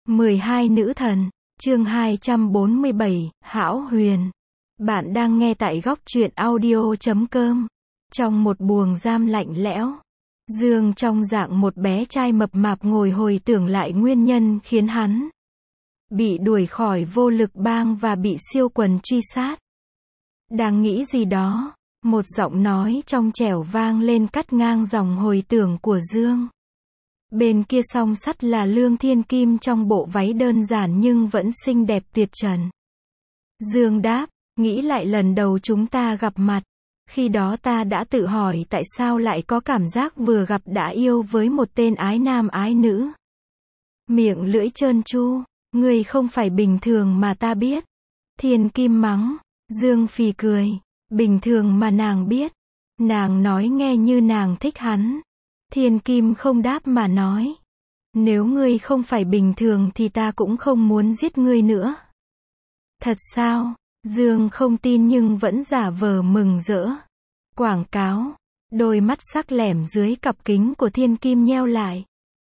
12 nữ thần, chương 247, Hão Huyền. Bạn đang nghe tại góc truyện audio.com. Trong một buồng giam lạnh lẽo, Dương trong dạng một bé trai mập mạp ngồi hồi tưởng lại nguyên nhân khiến hắn bị đuổi khỏi vô lực bang và bị siêu quần truy sát. Đang nghĩ gì đó, một giọng nói trong trẻo vang lên cắt ngang dòng hồi tưởng của Dương. Bên kia song sắt là Lương Thiên Kim trong bộ váy đơn giản nhưng vẫn xinh đẹp tuyệt trần. Dương đáp, nghĩ lại lần đầu chúng ta gặp mặt. Khi đó ta đã tự hỏi tại sao lại có cảm giác vừa gặp đã yêu với một tên ái nam ái nữ. Miệng lưỡi trơn tru, ngươi không phải bình thường mà ta biết. Thiên Kim mắng, Dương phì cười, bình thường mà nàng biết. Nàng nói nghe như nàng thích hắn. Thiên Kim không đáp mà nói, nếu ngươi không phải bình thường thì ta cũng không muốn giết ngươi nữa. Thật sao? Dương không tin nhưng vẫn giả vờ mừng rỡ. Quảng cáo, đôi mắt sắc lẻm dưới cặp kính của Thiên Kim nheo lại.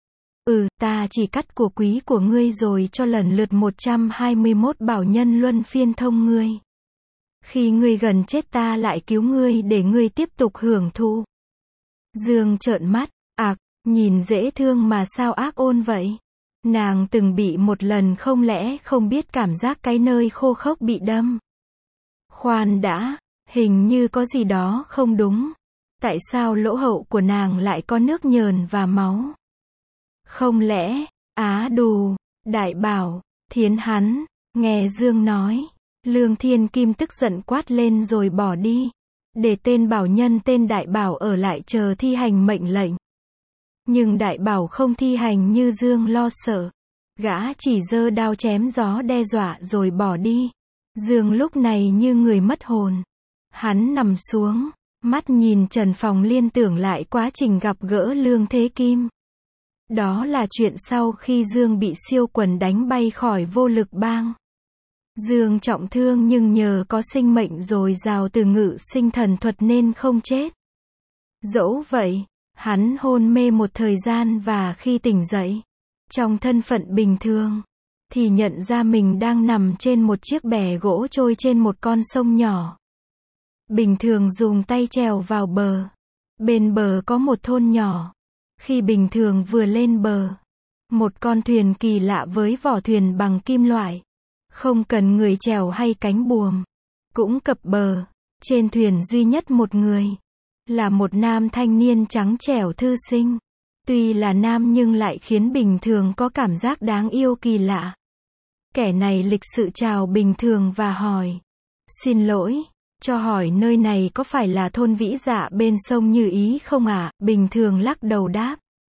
Ta chỉ cắt của quý của ngươi rồi cho lần lượt 121 bảo nhân luân phiên thông ngươi. Khi ngươi gần chết ta lại cứu ngươi để ngươi tiếp tục hưởng thụ. Dương trợn mắt, nhìn dễ thương mà sao ác ôn vậy? Nàng từng bị một lần không lẽ không biết cảm giác cái nơi khô khốc bị đâm. Khoan đã, hình như có gì đó không đúng. Tại sao lỗ hậu của nàng lại có nước nhờn và máu? Không lẽ, đù, đại bảo, thiến hắn, nghe Dương nói. Lương Thiên Kim tức giận quát lên rồi bỏ đi. Để tên bảo nhân tên đại bảo ở lại chờ thi hành mệnh lệnh. Nhưng đại bảo không thi hành như Dương lo sợ. Gã chỉ giơ đao chém gió đe dọa rồi bỏ đi. Dương lúc này như người mất hồn. Hắn nằm xuống, mắt nhìn trần phòng liên tưởng lại quá trình gặp gỡ Lương Thế Kim. Đó là chuyện sau khi Dương bị siêu quần đánh bay khỏi vô lực bang. Dương trọng thương nhưng nhờ có sinh mệnh dồi dào từ ngự sinh thần thuật nên không chết. Dẫu vậy, hắn hôn mê một thời gian và khi tỉnh dậy, trong thân phận bình thường, thì nhận ra mình đang nằm trên một chiếc bè gỗ trôi trên một con sông nhỏ. Bình thường dùng tay trèo vào bờ. Bên bờ có một thôn nhỏ. Khi bình thường vừa lên bờ, một con thuyền kỳ lạ với vỏ thuyền bằng kim loại. Không cần người chèo hay cánh buồm. Cũng cập bờ. Trên thuyền duy nhất một người. Là một nam thanh niên trắng trẻo thư sinh. Tuy là nam nhưng lại khiến bình thường có cảm giác đáng yêu kỳ lạ. Kẻ này lịch sự chào bình thường và hỏi. Xin lỗi, cho hỏi nơi này có phải là thôn Vĩ Dạ bên sông Như Ý không ạ? Bình thường lắc đầu đáp.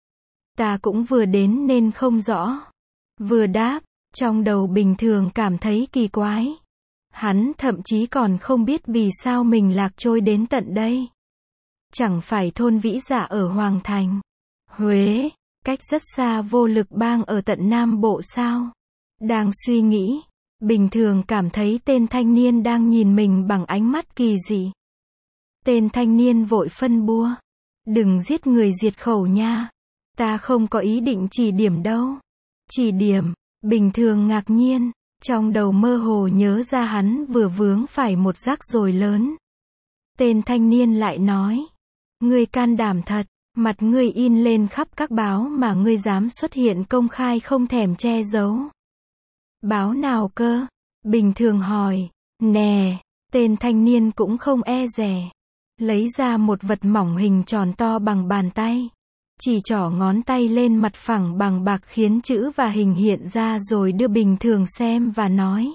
Ta cũng vừa đến nên không rõ. Vừa đáp, trong đầu bình thường cảm thấy kỳ quái. Hắn thậm chí còn không biết vì sao mình lạc trôi đến tận đây. Chẳng phải thôn Vĩ Dạ ở Hoàng Thành, Huế, cách rất xa vô lực bang ở tận Nam Bộ sao? Đang suy nghĩ, bình thường cảm thấy tên thanh niên đang nhìn mình bằng ánh mắt kỳ dị. Tên thanh niên vội phân bua. Đừng giết người diệt khẩu nha. Ta không có ý định chỉ điểm đâu. Chỉ điểm, bình thường ngạc nhiên, trong đầu mơ hồ nhớ ra hắn vừa vướng phải một rắc rối lớn. Tên thanh niên lại nói. Ngươi can đảm thật, mặt ngươi in lên khắp các báo mà ngươi dám xuất hiện công khai không thèm che giấu. Báo nào cơ? Bình thường hỏi. Nè, tên thanh niên cũng không e dè. Lấy ra một vật mỏng hình tròn to bằng bàn tay. Chỉ trỏ ngón tay lên mặt phẳng bằng bạc khiến chữ và hình hiện ra rồi đưa bình thường xem và nói.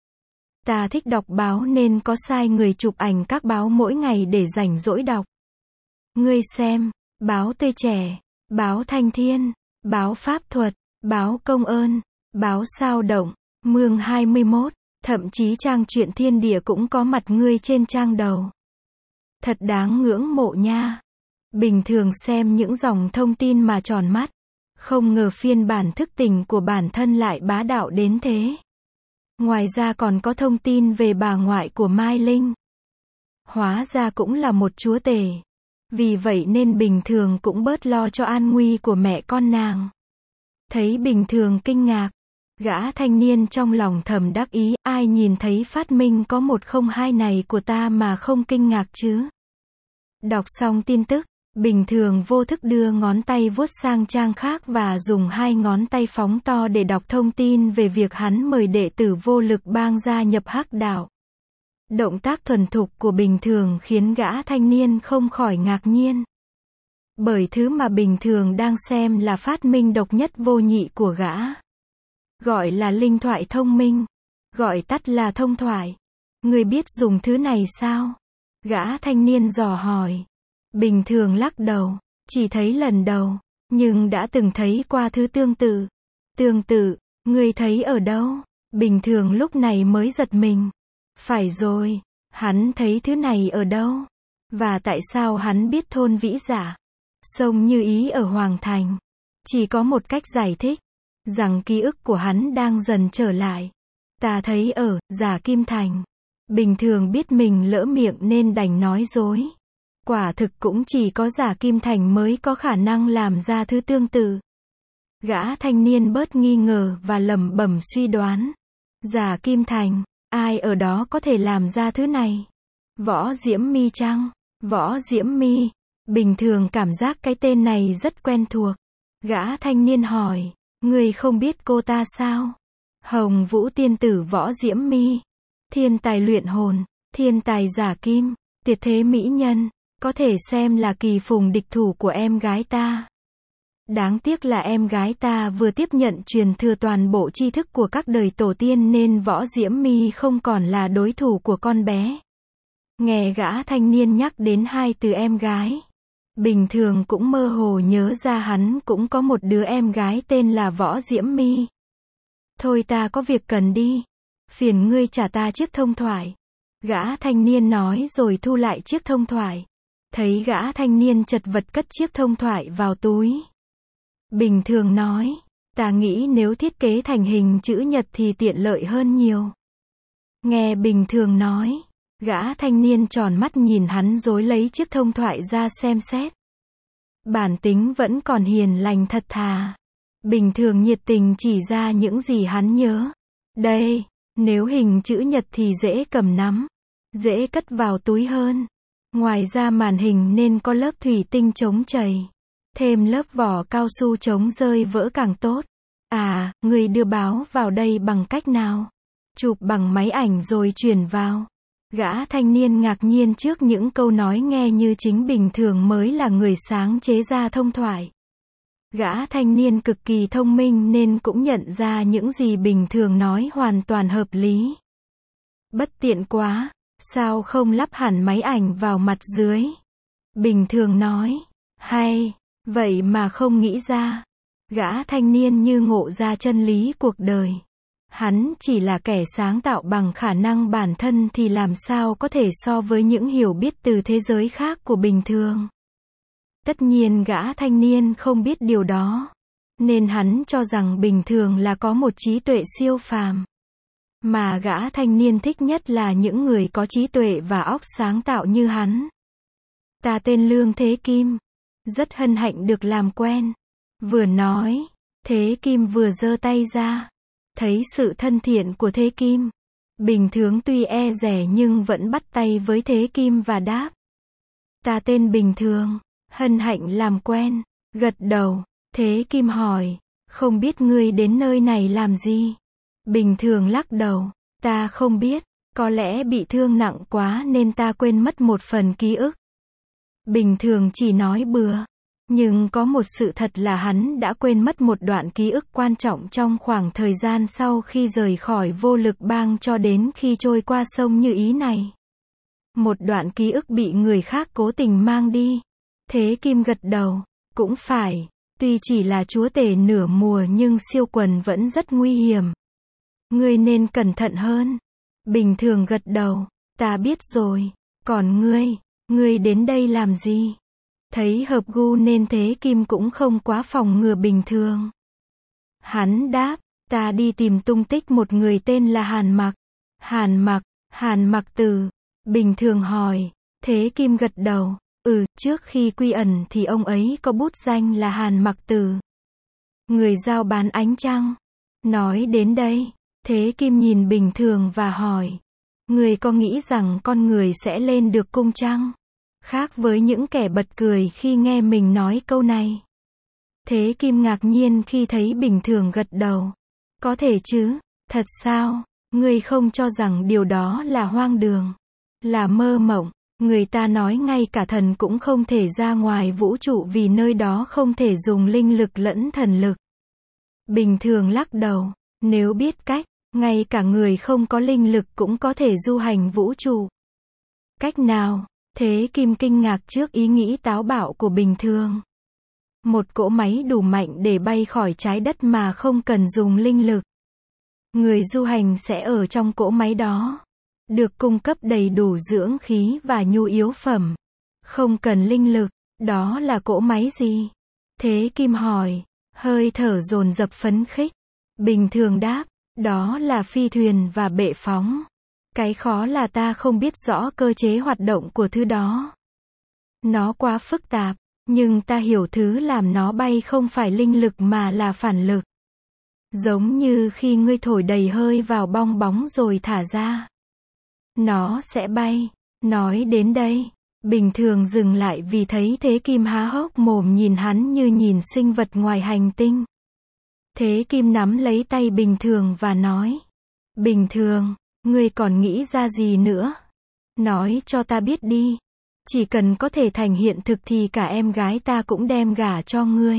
Ta thích đọc báo nên có sai người chụp ảnh các báo mỗi ngày để rảnh rỗi đọc. Ngươi xem, báo Tươi Trẻ, báo Thanh Thiên, báo Pháp Thuật, báo Công ơn, báo Sao Động, Mương 21, thậm chí trang truyện Thiên Địa cũng có mặt ngươi trên trang đầu. Thật đáng ngưỡng mộ nha. Bình thường xem những dòng thông tin mà tròn mắt. Không ngờ phiên bản thức tỉnh của bản thân lại bá đạo đến thế. Ngoài ra còn có thông tin về bà ngoại của Mai Linh. Hóa ra cũng là một chúa tể. Vì vậy nên bình thường cũng bớt lo cho an nguy của mẹ con nàng. Thấy bình thường kinh ngạc, Gã thanh niên trong lòng thầm đắc ý, ai nhìn thấy phát minh có 102 này của ta mà không kinh ngạc chứ. Đọc xong tin tức, Bình Thường vô thức đưa ngón tay vuốt sang trang khác và dùng 2 ngón tay phóng to để đọc thông tin về việc hắn mời đệ tử Vô Lực Bang gia nhập Hắc đạo. Động tác thuần thục của Bình Thường khiến gã thanh niên không khỏi ngạc nhiên. Bởi thứ mà Bình Thường đang xem là phát minh độc nhất vô nhị của gã. Gọi là linh thoại thông minh. Gọi tắt là thông thoại. Người biết dùng thứ này sao? Gã thanh niên dò hỏi. Bình Thường lắc đầu. Chỉ thấy lần đầu. Nhưng đã từng thấy qua thứ tương tự. Tương tự, người thấy ở đâu? Bình Thường lúc này mới giật mình. Phải rồi, hắn thấy thứ này ở đâu? Và tại sao hắn biết thôn Vĩ Dạ, sông Như Ý ở Hoàng Thành? Chỉ có một cách giải thích. Rằng ký ức của hắn đang dần trở lại. Ta thấy ở Giả Kim Thành. Bình Thường biết mình lỡ miệng nên đành nói dối. Quả thực cũng chỉ có Giả Kim Thành mới có khả năng làm ra thứ tương tự. Gã thanh niên bớt nghi ngờ và lẩm bẩm suy đoán. Giả Kim Thành, ai ở đó có thể làm ra thứ này? Võ Diễm My chăng? Võ Diễm My. Bình Thường cảm giác cái tên này rất quen thuộc. Gã thanh niên hỏi. Người không biết cô ta sao? Hồng Vũ tiên tử Võ Diễm My. Thiên tài luyện hồn, thiên tài giả kim, tuyệt thế mỹ nhân, có thể xem là kỳ phùng địch thủ của em gái ta. Đáng tiếc là em gái ta vừa tiếp nhận truyền thừa toàn bộ tri thức của các đời tổ tiên nên Võ Diễm My không còn là đối thủ của con bé. Nghe gã thanh niên nhắc đến 2 từ em gái. Bình Thường cũng mơ hồ nhớ ra hắn cũng có một đứa em gái tên là Võ Diễm My. Thôi ta có việc cần đi. Phiền ngươi trả ta chiếc thông thoại. Gã thanh niên nói rồi thu lại chiếc thông thoại. Thấy gã thanh niên chật vật cất chiếc thông thoại vào túi. Bình Thường nói, ta nghĩ nếu thiết kế thành hình chữ nhật thì tiện lợi hơn nhiều. Nghe Bình Thường nói, gã thanh niên tròn mắt nhìn hắn rồi lấy chiếc thông thoại ra xem xét. Bản tính vẫn còn hiền lành thật thà. Bình Thường nhiệt tình chỉ ra những gì hắn nhớ. Đây, nếu hình chữ nhật thì dễ cầm nắm, dễ cất vào túi hơn. Ngoài ra màn hình nên có lớp thủy tinh chống chảy. Thêm lớp vỏ cao su chống rơi vỡ càng tốt. À, người đưa báo vào đây bằng cách nào? Chụp bằng máy ảnh rồi chuyển vào. Gã thanh niên ngạc nhiên trước những câu nói nghe như chính Bình Thường mới là người sáng chế ra thông thoại. Gã thanh niên cực kỳ thông minh nên cũng nhận ra những gì Bình Thường nói hoàn toàn hợp lý. Bất tiện quá, sao không lắp hẳn máy ảnh vào mặt dưới? Bình Thường nói, hay, vậy mà không nghĩ ra. Gã thanh niên như ngộ ra chân lý cuộc đời. Hắn chỉ là kẻ sáng tạo bằng khả năng bản thân thì làm sao có thể so với những hiểu biết từ thế giới khác của Bình Thường. Tất nhiên gã thanh niên không biết điều đó. Nên hắn cho rằng Bình Thường là có một trí tuệ siêu phàm. Mà gã thanh niên thích nhất là những người có trí tuệ và óc sáng tạo như hắn. Ta tên Lương Thế Kim. Rất hân hạnh được làm quen. Vừa nói, Thế Kim vừa giơ tay ra. Thấy sự thân thiện của Thế Kim. Bình Thường tuy e dè nhưng vẫn bắt tay với Thế Kim và đáp. Ta tên Bình Thường. Hân hạnh làm quen. Gật đầu. Thế Kim hỏi. Không biết ngươi đến nơi này làm gì? Bình Thường lắc đầu. Ta không biết. Có lẽ bị thương nặng quá nên ta quên mất một phần ký ức. Bình Thường chỉ nói bừa. Nhưng có một sự thật là hắn đã quên mất một đoạn ký ức quan trọng trong khoảng thời gian sau khi rời khỏi Vô Lực Bang cho đến khi trôi qua sông Như Ý này. Một đoạn ký ức bị người khác cố tình mang đi. Thế Kim gật đầu. Cũng phải. Tuy chỉ là chúa tể nửa mùa nhưng siêu quần vẫn rất nguy hiểm. Ngươi nên cẩn thận hơn. Bình Thường gật đầu. Ta biết rồi. Còn ngươi đến đây làm gì? Thấy hợp gu nên Thế Kim cũng không quá phòng ngừa Bình Thường. Hắn đáp, ta đi tìm tung tích một người tên là Hàn Mặc. Hàn Mặc Tử. Bình Thường hỏi. Thế Kim gật đầu. Trước khi quy ẩn thì ông ấy có bút danh là Hàn Mặc Tử. Người giao bán ánh trăng. Nói đến đây, Thế Kim nhìn Bình Thường và hỏi. Người có nghĩ rằng con người sẽ lên được cung chăng? Khác với những kẻ bật cười khi nghe mình nói câu này. Thế Kim ngạc nhiên khi thấy Bình Thường gật đầu. Có thể chứ, thật sao? Ngươi không cho rằng điều đó là hoang đường, là mơ mộng. Người ta nói ngay cả thần cũng không thể ra ngoài vũ trụ vì nơi đó không thể dùng linh lực lẫn thần lực. Bình Thường lắc đầu, nếu biết cách, ngay cả người không có linh lực cũng có thể du hành vũ trụ. Cách nào? Thế Kim kinh ngạc trước ý nghĩ táo bạo của Bình Thường. Một cỗ máy đủ mạnh để bay khỏi trái đất mà không cần dùng linh lực. Người du hành sẽ ở trong cỗ máy đó, được cung cấp đầy đủ dưỡng khí và nhu yếu phẩm. Không cần linh lực, đó là cỗ máy gì? Thế Kim hỏi, hơi thở dồn dập phấn khích. Bình Thường đáp, đó là phi thuyền và bệ phóng. Cái khó là ta không biết rõ cơ chế hoạt động của thứ đó. Nó quá phức tạp, nhưng ta hiểu thứ làm nó bay không phải linh lực mà là phản lực. Giống như khi ngươi thổi đầy hơi vào bong bóng rồi thả ra, nó sẽ bay. Nói đến đây, Bình Thường dừng lại vì thấy Thế Kim há hốc mồm nhìn hắn như nhìn sinh vật ngoài hành tinh. Thế Kim nắm lấy tay Bình Thường và nói, Bình Thường, ngươi còn nghĩ ra gì nữa? Nói cho ta biết đi. Chỉ cần có thể thành hiện thực thì cả em gái ta cũng đem gả cho ngươi.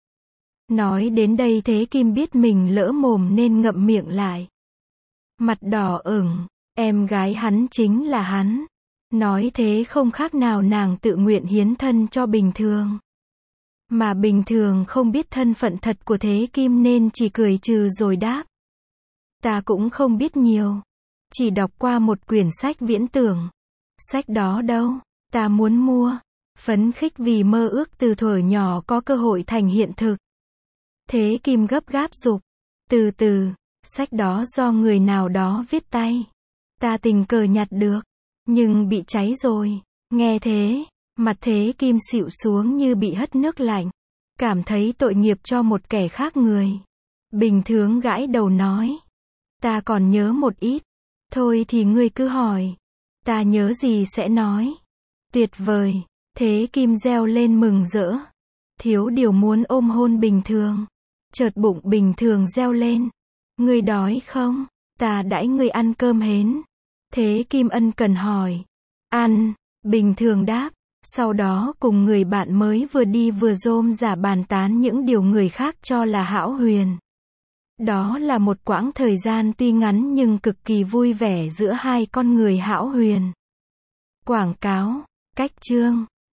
Nói đến đây Thế Kim biết mình lỡ mồm nên ngậm miệng lại. Mặt đỏ ửng, em gái hắn chính là hắn. Nói thế không khác nào nàng tự nguyện hiến thân cho Bình Thường. Mà Bình Thường không biết thân phận thật của Thế Kim nên chỉ cười trừ rồi đáp. Ta cũng không biết nhiều. Chỉ đọc qua một quyển sách viễn tưởng. Sách đó đâu? Ta muốn mua. Phấn khích vì mơ ước từ thuở nhỏ có cơ hội thành hiện thực. Thế Kim gấp gáp giục. Từ từ, sách đó do người nào đó viết tay. Ta tình cờ nhặt được, nhưng bị cháy rồi. Nghe thế, mặt Thế Kim xịu xuống như bị hất nước lạnh. Cảm thấy tội nghiệp cho một kẻ khác người. Bình Thường gãi đầu nói. Ta còn nhớ một ít. Thôi thì ngươi cứ hỏi. Ta nhớ gì sẽ nói. Tuyệt vời. Thế Kim reo lên mừng rỡ. Thiếu điều muốn ôm hôn Bình Thường. Chợt bụng Bình Thường reo lên. Ngươi đói không? Ta đãi ngươi ăn cơm hến. Thế Kim ân cần hỏi. Ăn. Bình Thường đáp. Sau đó cùng người bạn mới vừa đi vừa rôm rả bàn tán những điều người khác cho là hão huyền. Đó là một quãng thời gian tuy ngắn nhưng cực kỳ vui vẻ giữa hai con người hão huyền. Quảng cáo, cách chương.